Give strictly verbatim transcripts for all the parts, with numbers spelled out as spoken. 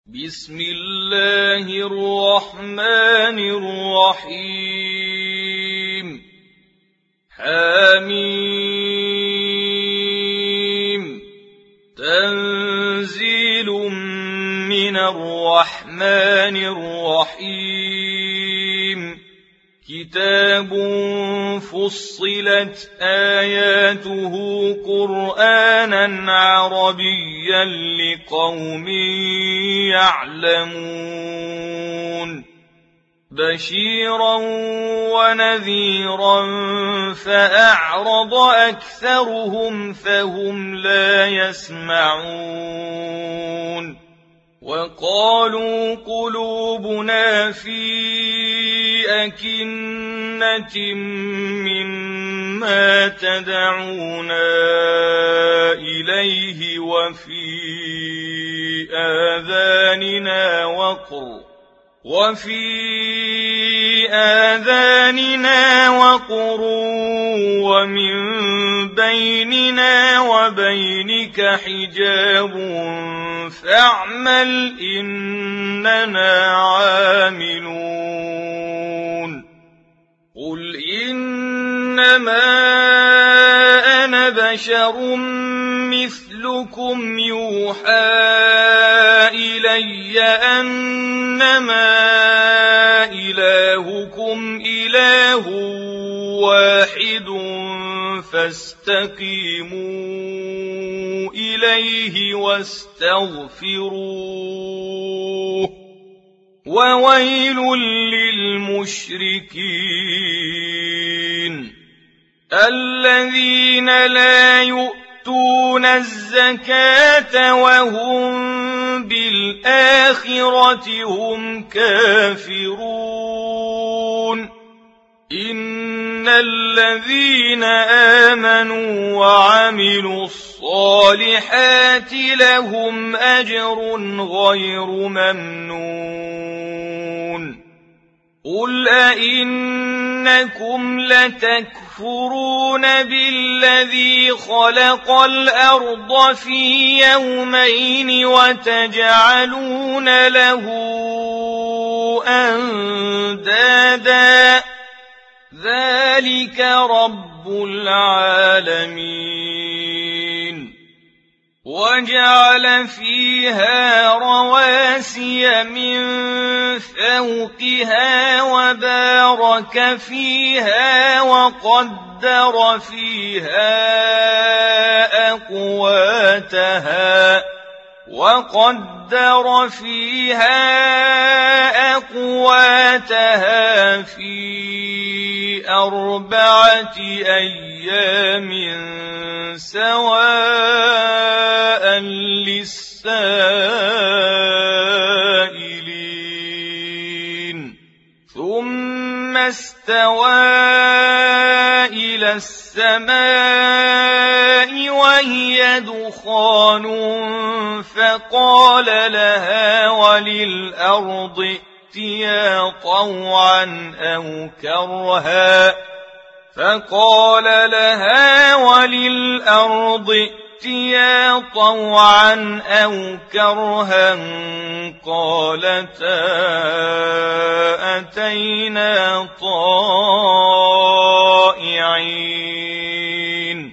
بسم الله الرحمن الرحيم حميم تنزيل من الرحمن الرحيم كتاب فصلت آياته قرآنا عربيا لقوم يعلمون بشيرا ونذيرا فأعرض أكثرهم فهم لا يسمعون وقالوا قلوبنا في أكنة مما تدعونا إليه وفي آذاننا وقر وفي آذاننا وقر ومن بيننا وبينك حجاب فاعمل إننا عاملون قل إنما أنا بشر مثلكم يوحى إلي أنما إلهكم إله واحد فاستقيموا إليه واستغفروه وويل للمشركين الذين لا يؤتون الزكاة وهم بالآخرة هم كافرون إن الذين آمنوا وعملوا الصالحات لهم أجر غير ممنون قل أئنكم لتكفرون بالذي خلق الأرض في يومين وتجعلون له أندادا ذلك رب العالمين وجعل فيها رواسي من فوقها وبارك فيها وقدر فيها أقواتها وقدر فيها أقواتها في أربعة أيام سواء للسائلين ثم استوى إلى السماء وهي دخان فقال لها وللأرض ائتيا طوعا أو كرها فقال لها وللأرض ائتيا طوعا أو كرها قالتا أتينا طائعين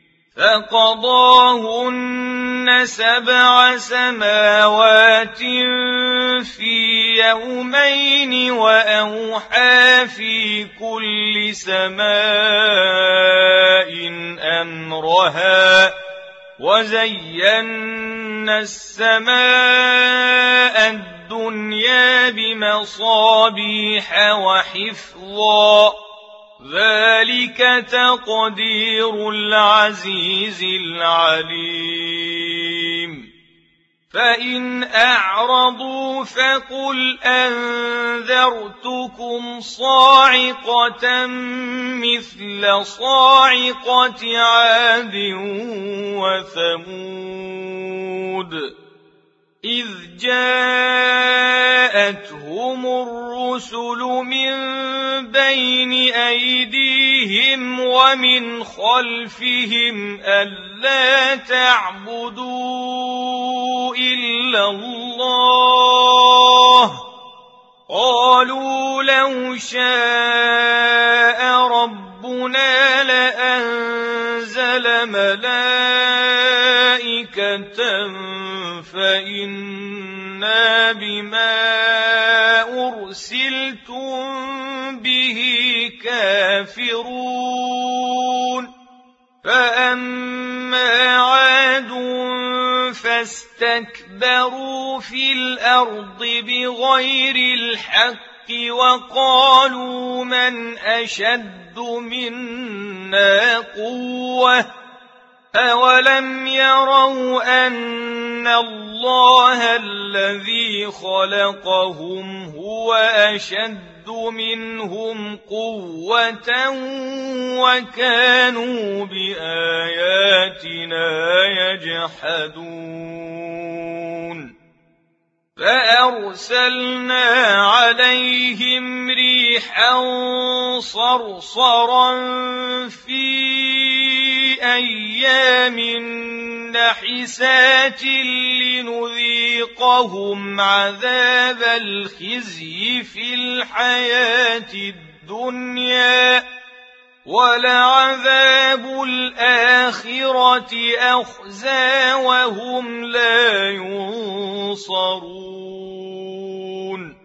فقضاهن سبع سماوات في يومين وأوحى في كل سماء أمرها وزينا السماء الدنيا بمصابيح وحفظا ذلك تقدير العزيز العليم فإن أعرضوا فقل أنذرتكم صاعقة مثل صاعقة عاد وثمود إذ جاءتهم الرسل من بين أيديهم ومن خلفهم ألا ألا تعبدوا إلا الله وبالوالدين إحسانا وبذي القربى واليتامى والمساكين والجار ذي القربى والصاحب بالجنب والمقترن بالصدق والقارئ وما يتلى عليهم آيات ربهم يوم القيامة إلا الله لو شاء ربنا لأنزل ملائكة فإنا بما أرسلتم به كافرون فأما عاد فاستكبروا في الأرض بغير الحق وقالوا من أشد منا قوة أولم يروا أن الله الذي خلقهم هو أشد منهم قوة وكانوا بآياتنا يجحدون فأرسلنا عليهم ريحا صرصرا في أيام نحسات لنذيقهم عذاب الخزي في الحياة الدنيا ولعذاب الآخرة أخزى وهم لا ينصرون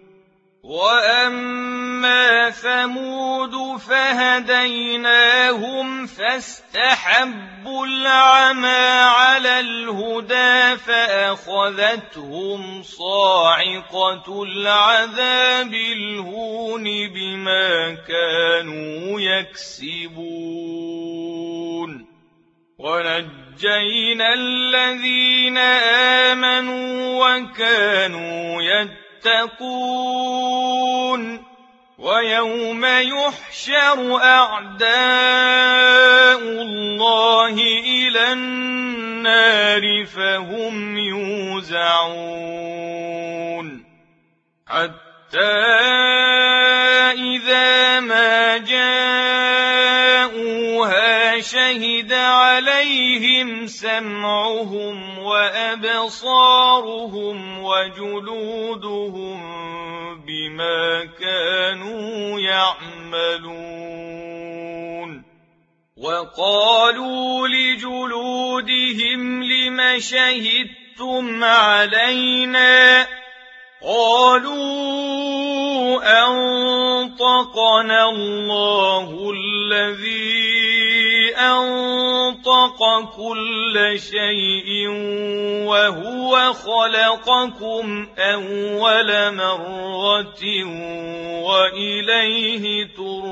وأما ثمود فهديناهم فاستحبوا العمى على الهدى فأخذتهم صاعقة العذاب الهون بما كانوا يكسبون ونجينا الذين آمنوا وكانوا يتقون تتقون ويوم يحشر أعداء الله إلى النار فهم يوزعون حتى إذا ما جاءوها شهد عليهم سمعهم وأبصارهم وجلودهم بما كانوا يعملون وقالوا لجلودهم لم شهدتم علينا قالوا أنطقنا الله الذي أنطق كل شيء وهو خلقكم أول مرة وإليه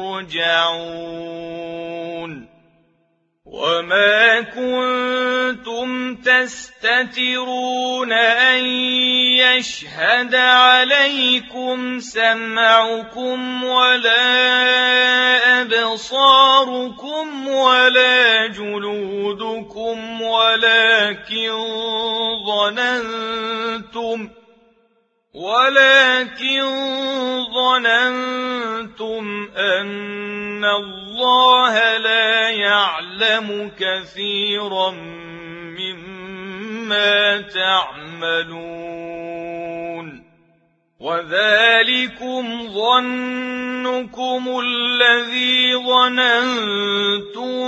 ترجعون وما كنتم تستترون أن يشهد عليكم سمعكم ولا أبصاركم ولا جلودكم ولكن ظننتم ولكن ظننتم أن الله لا يعلم كثيرا مما تعملون وذلكم ظنكم الذي ظننتم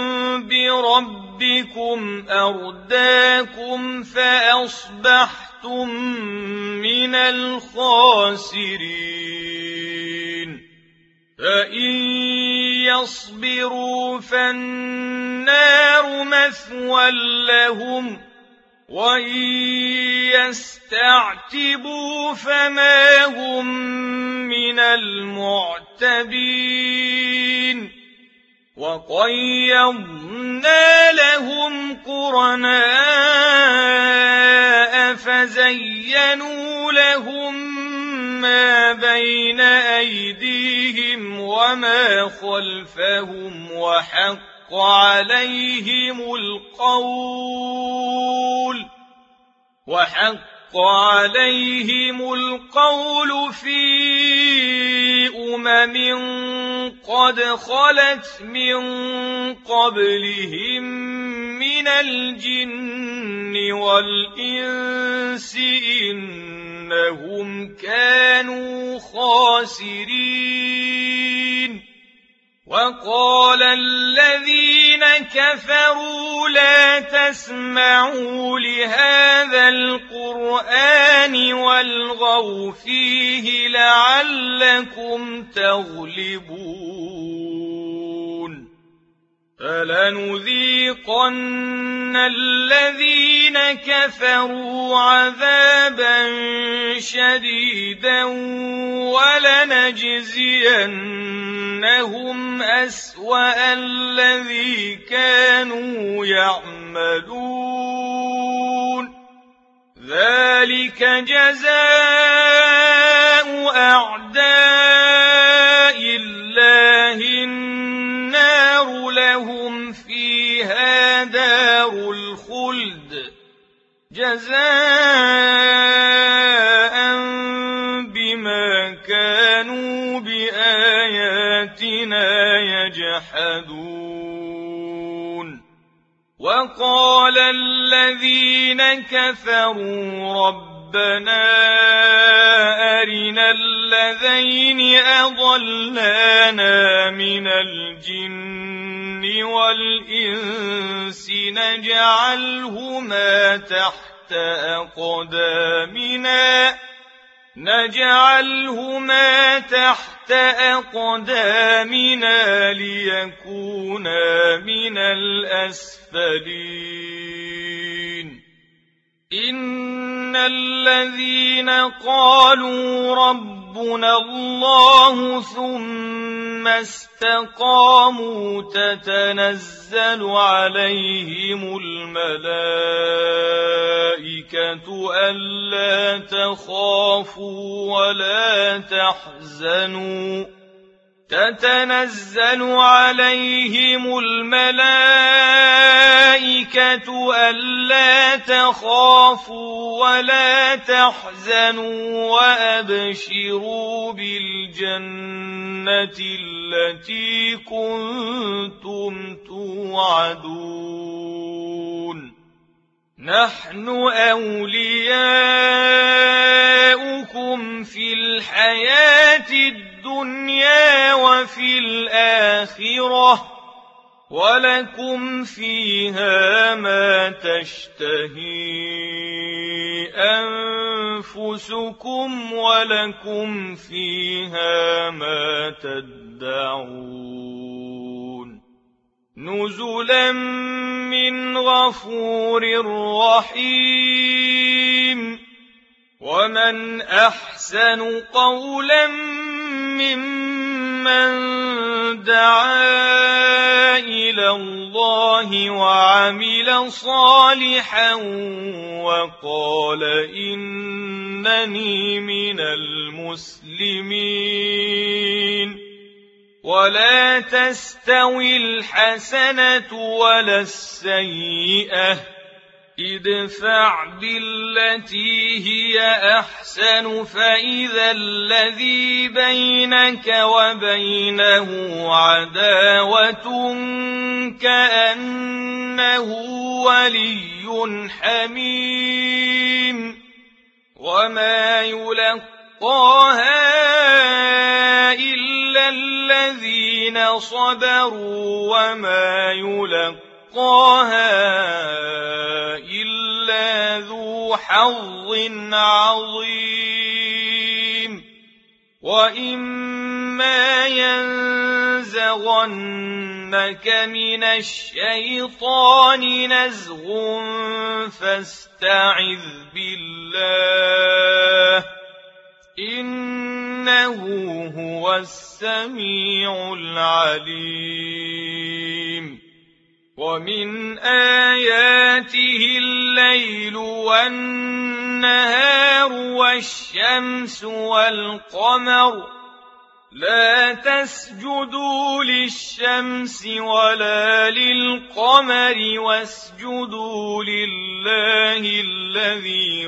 بربكم أرداكم فأصبحتم من الخاسرين فإن يصبروا فالنار مثوى لهم وإن يستعتبوا فما هم من المعتبين وقيضنا لهم قرناء فزينوا لهم ما بين أيديهم وما خلفهم وحق عليهم القول وحق عليهم القول في أمم قد خلت من قبلهم من الجن والإنس إنهم كانوا خاسرين وقال الذين كفروا لا تسمعوا لهذا القرآن والغوا فيه لعلكم تغلبون فلنذيقن الذين كفروا عذابا شديدا ولنجزينهم أسوأ الذي كانوا يعملون ذلك جزاء أعداء الله النار لهم فيها دار الخلد جزاء بما كانوا بآياتنا يجحدون وقال الذين كفروا ربنا أرنا الذين أضلانا من الجن والإنس نجعلهما تحت أقدامنا نجعلهما تحت أقدامنا ليكونا من الأسفلين إن الذين قالوا ربنا الله ثم استقاموا تتنزل عليهم الملائكة ألا تخافوا ولا تحزنوا تتنزل عليهم الملائكة ألا تخافوا ولا تحزنوا وأبشروا بالجنة التي كنتم توعدون نحن أولياؤكم في الحياة الدنيا وفي الآخرة ولكم فيها ما تشتهي أنفسكم ولكم فيها ما تدعون نزلا من غفور رحيم ومن أحسن قولا ممن دعا إلى الله وعمل صالحا وقال إنني من المسلمين ولا تستوي الحسنة ولا السيئة ادفع بالتي هي أحسن فإذا الذي بينك وبينه عداوة كأنه ولي حميم وما يلقاها إلا الذين صبروا وما يلقاها إلا ذو حظ عظيم وإما ينزغنك من الشيطان نزغ فاستعذ بالله إنه هو السميع العليم ومن آياته الليل والنهار والشمس والقمر لا تسجدوا للشمس ولا للقمر واسجدوا لله الذي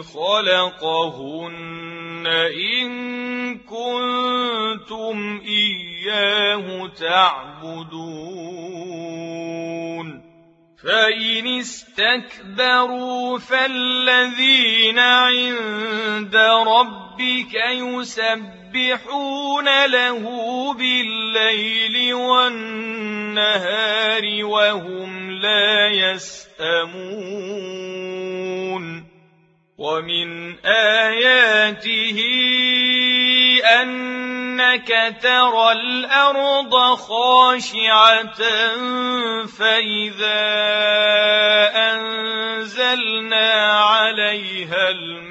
خلقهن إن كنتم إياه تعبدون فإن استكبروا فالذين عند ربهم ربك يسبحون له بالليل والنهار وهم لا يسأمون ومن آياته أنك ترى الأرض خاشعة فإذا أنزلنا عليها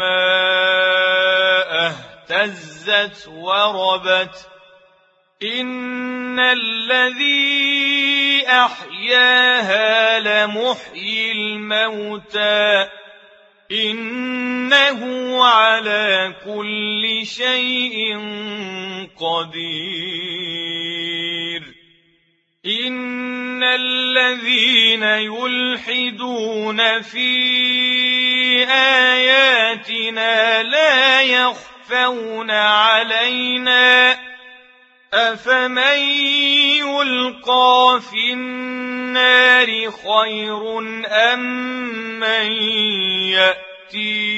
الماء اهتزت وربت إن الذي أحياها لمحيي الموتى إنه على كل شيء قدير إن الذين يلحدون في آياتنا لا يخفون علينا أفمن يلقى في النار خير أم من يأتي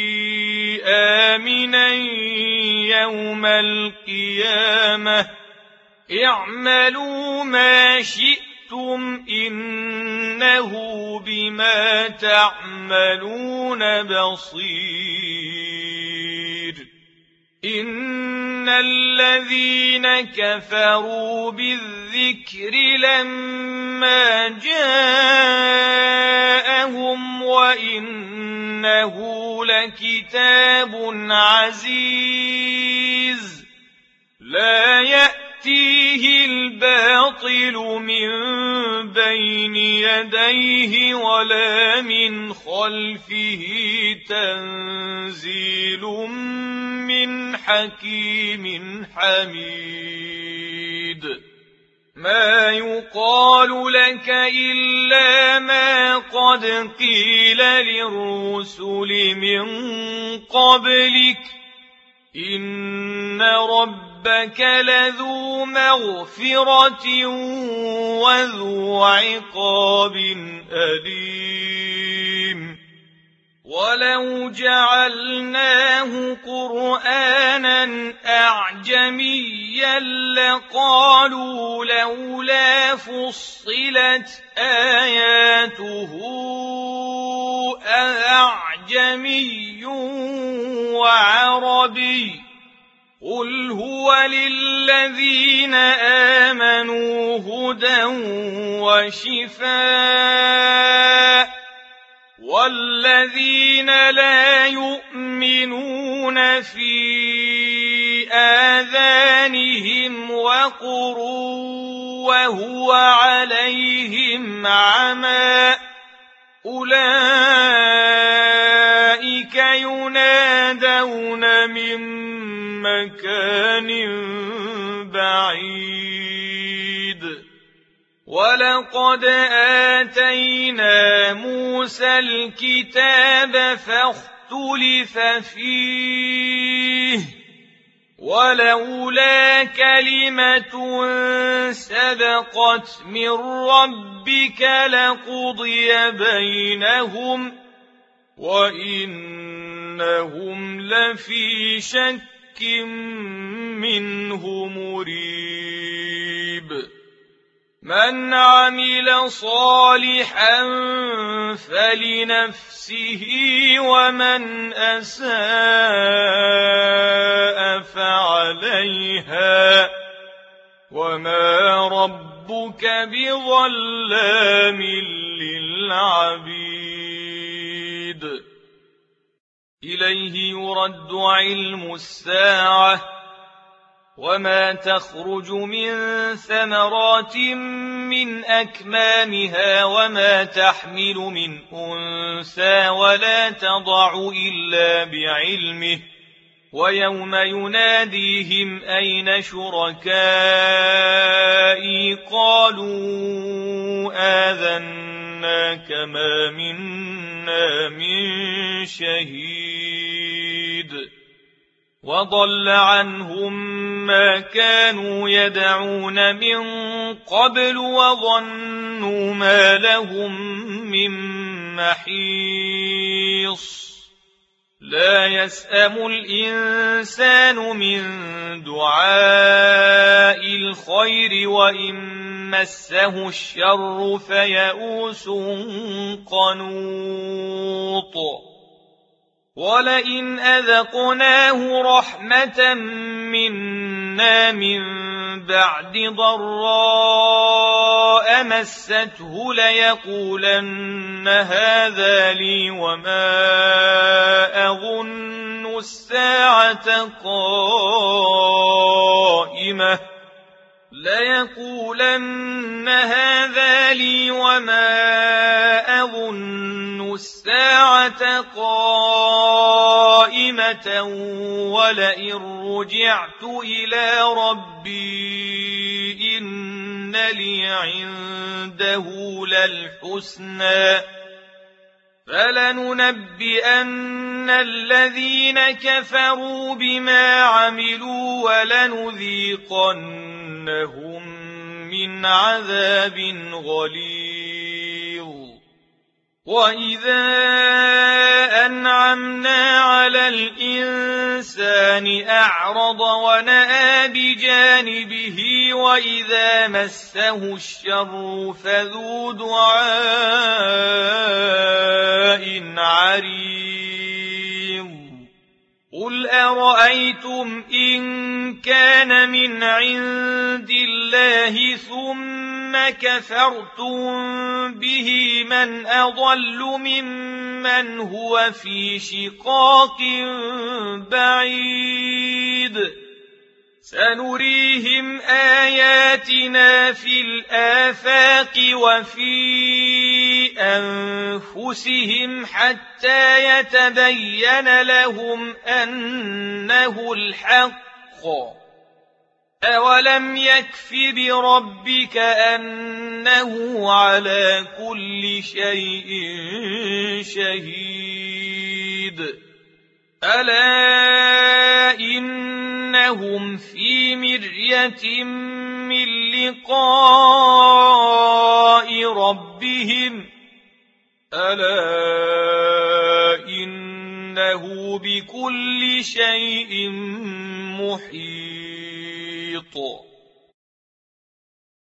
آمنا يوم القيامة اعملوا ما شئتم إنه بما تعملون بصير إن الذين كفروا بالذكر لما جاءهم وإنه لكتاب عزيز لا يأتيه الباطل من بين يديه ولا من خلفه تنزيل من حكيم حميد ما يقال لك إلا ما قد قيل للرسل من قبلك إن ربك لذو مغفرة وذو عقاب أليم ولو جعلناه قرآنا أعجميا لقالوا لولا فصلت آياته أأعجمي وعربي قل هو للذين آمنوا هدى وشفاء والذين لا يؤمنون في آذانهم وقر وهو عليهم عمى أولئك ينادون من مكان بعيد ولقد آتينا موسى الكتاب فاختلف فيه ولولا كلمة سبقت من ربك لقضي بينهم وإنهم لفي شك منه مريب من عمل صالحا فلنفسه ومن أساء فعليها وما ربك بظلام للعبيد إليه يرد علم الساعة وما تخرج من ثمرات من أكمامها وما تحمل من أنثى ولا تضع إلا بعلمه ويوم يناديهم أين شركائي قالوا آذناك ما منا من شهيد وضل عنهم ما كانوا يدعون من قبل وظنوا ما لهم من محيص لا يسأم الإنسان من دعاء الخير وإن مسه الشر فيئوس قنوط ولئن أذقناه رحمة منا من بعد ضراء مسته ليقولن هذا لي وما أظن الساعة قائمة ليقولن هذا لي وما أظن الساعة قائمة ولئن رجعت إلى ربي إن لي عنده للحسنى فلننبئن الذين كفروا بما عملوا ولنذيقنهم من عذاب غليظ وإذا أنعمنا على الإنسان أعرض ونأى بجانبه وإذا مسه الشر فذو دعاء عريض قل أرأيتم إن كان من عند الله ثم كفرتم به من أضل ممن هو في شقاق بعيد سنريهم آياتنا في الآفاق وفي أنفسهم حتى يتبين لهم أنه الحق أولم يكف بربك أنه على كل شيء شهيد ألا إنهم في مرية من لقاء ربهم ألا إنه بكل شيء محيط